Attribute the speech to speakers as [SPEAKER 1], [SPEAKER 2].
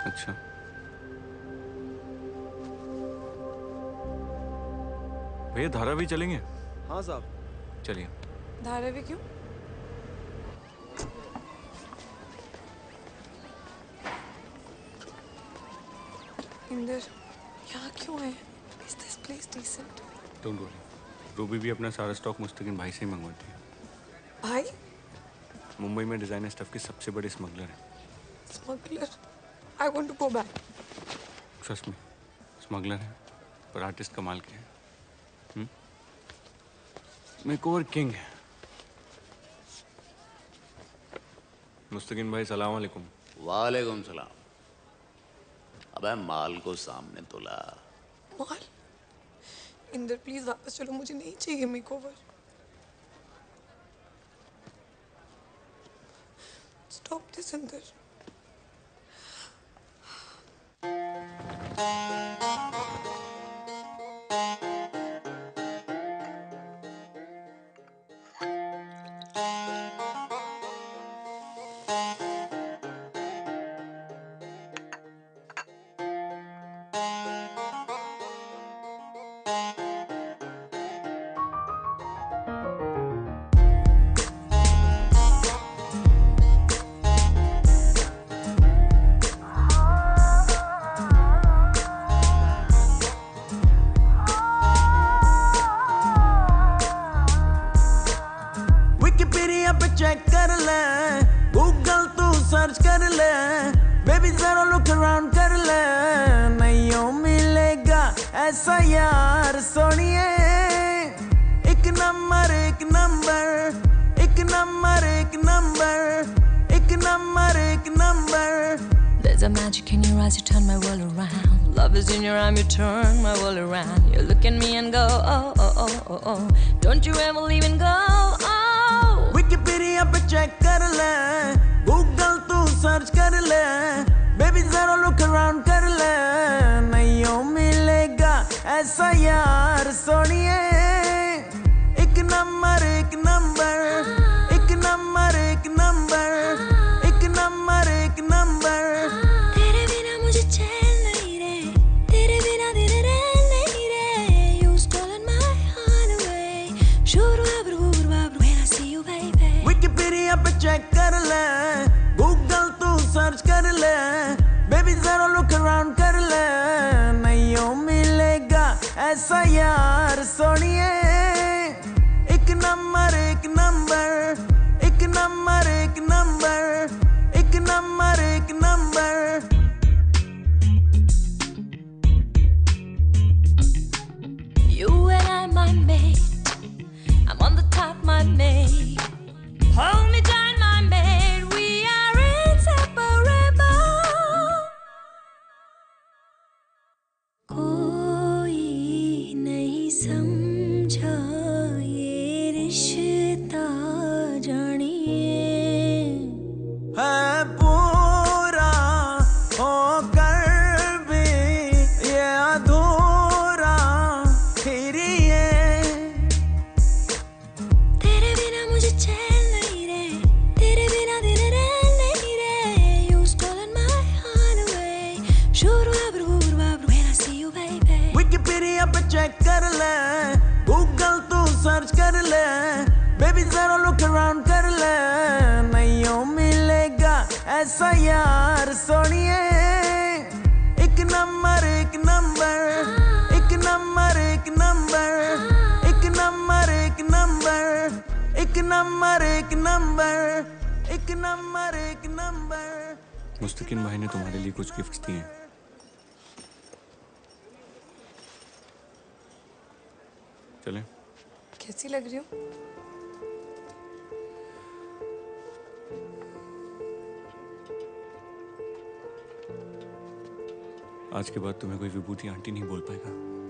[SPEAKER 1] अच्छा, भैया धारावी चलेंगे?
[SPEAKER 2] हाँ साहब।
[SPEAKER 1] चलिए।
[SPEAKER 3] धारावी क्यों? इंदर, यहाँ क्यों है? Is this place decent?
[SPEAKER 1] Don't worry, Ruby भी अपना सारा स्टॉक मुस्तकिन भाई से ही मंगवाती है।
[SPEAKER 3] भाई?
[SPEAKER 1] मुंबई में डिजाइनर स्टफ के सबसे बड़े स्मगलर हैं।
[SPEAKER 3] Smuggler? I want to go back.
[SPEAKER 1] Trust me, smuggler हैं पर आर्टिस्ट कमाल के हैं। मेकओवर किंग है। मुस्तकिन भाई सलाम अलैकुम।
[SPEAKER 4] वालेकुम सलाम। अबे माल को सामने तोला।
[SPEAKER 3] माल? इंदर प्लीज वापस चलो, मुझे नहीं चाहिए makeover. Stop this Inder.
[SPEAKER 5] Wikipedia पे चेक कर ले, गूगल तू सर्च कर ले, बेबी जरा लुक अराउंड कर ले, नहीं मिलेगा ऐसा यार सोनिए। एक नंबर एक नंबर, एक नंबर एक नंबर, एक नंबर एक number.
[SPEAKER 6] There's a magic in your eyes, you turn my world around. Love is in your arm, you turn my world around. You look at me and go, oh, oh, oh, oh, oh. Don't you ever leave and go, oh.
[SPEAKER 5] Wikipedia पे check कर ले, Google तू search कर ले, baby जरा look around कर ले, नहीं मिलेगा ऐसा यार सोनिए। एक नंबर एक नंबर, एक नंबर एक नंबर, एक नंबर एक नंबर।
[SPEAKER 6] तेरे बिना मुझे चैन नहीं रे, तेरे बिना दिन रैन नहीं रे। You stolen my heart away. Shuru abru abru when I see you baby.
[SPEAKER 5] Wikipedia पे चेक कर ले, गूगल तू सर्च कर ले, बेबी जरा लुक अराउंड कर ले, नहीं मिलेगा ऐसा यार सोनिए। एक नंबर एक नंबर, एक नंबर एक नंबर, एक नंबर एक number.
[SPEAKER 6] You and I, my mate. I'm on the top, my mate. Hold me tight, my mate. We are inseparable. कोई नहीं समझा ये रिश्ता जानिए।
[SPEAKER 5] है पूरा होकर भी ये अधूरा फिर ये।
[SPEAKER 6] तेरे बिना मुझे चैन नहीं रे, तेरे बिना दिन रैन नहीं रे। You stolen my heart away. Shuru abru abru when I see you baby.
[SPEAKER 5] Wikipedia पे चेक कर ले, गूगल तू सर्च कर ले, बेबी जरा लुक अराउंड कर ले, नहीं मिलेगा ऐसा यार सोनिए। एक नंबर एक नंबर, एक नंबर एक नंबर, एक नंबर एक नंबर, एक नंबर एक नंबर, एक नंबर एक नंबर।
[SPEAKER 1] मुस्तकिन भाई ने तुम्हारे लिए कुछ गिफ्ट्स दिए हैं। चलें?
[SPEAKER 3] कैसी लग रही हूँ?
[SPEAKER 1] आज के बाद तुम्हें कोई विभूति आंटी नहीं बोल पाएगा।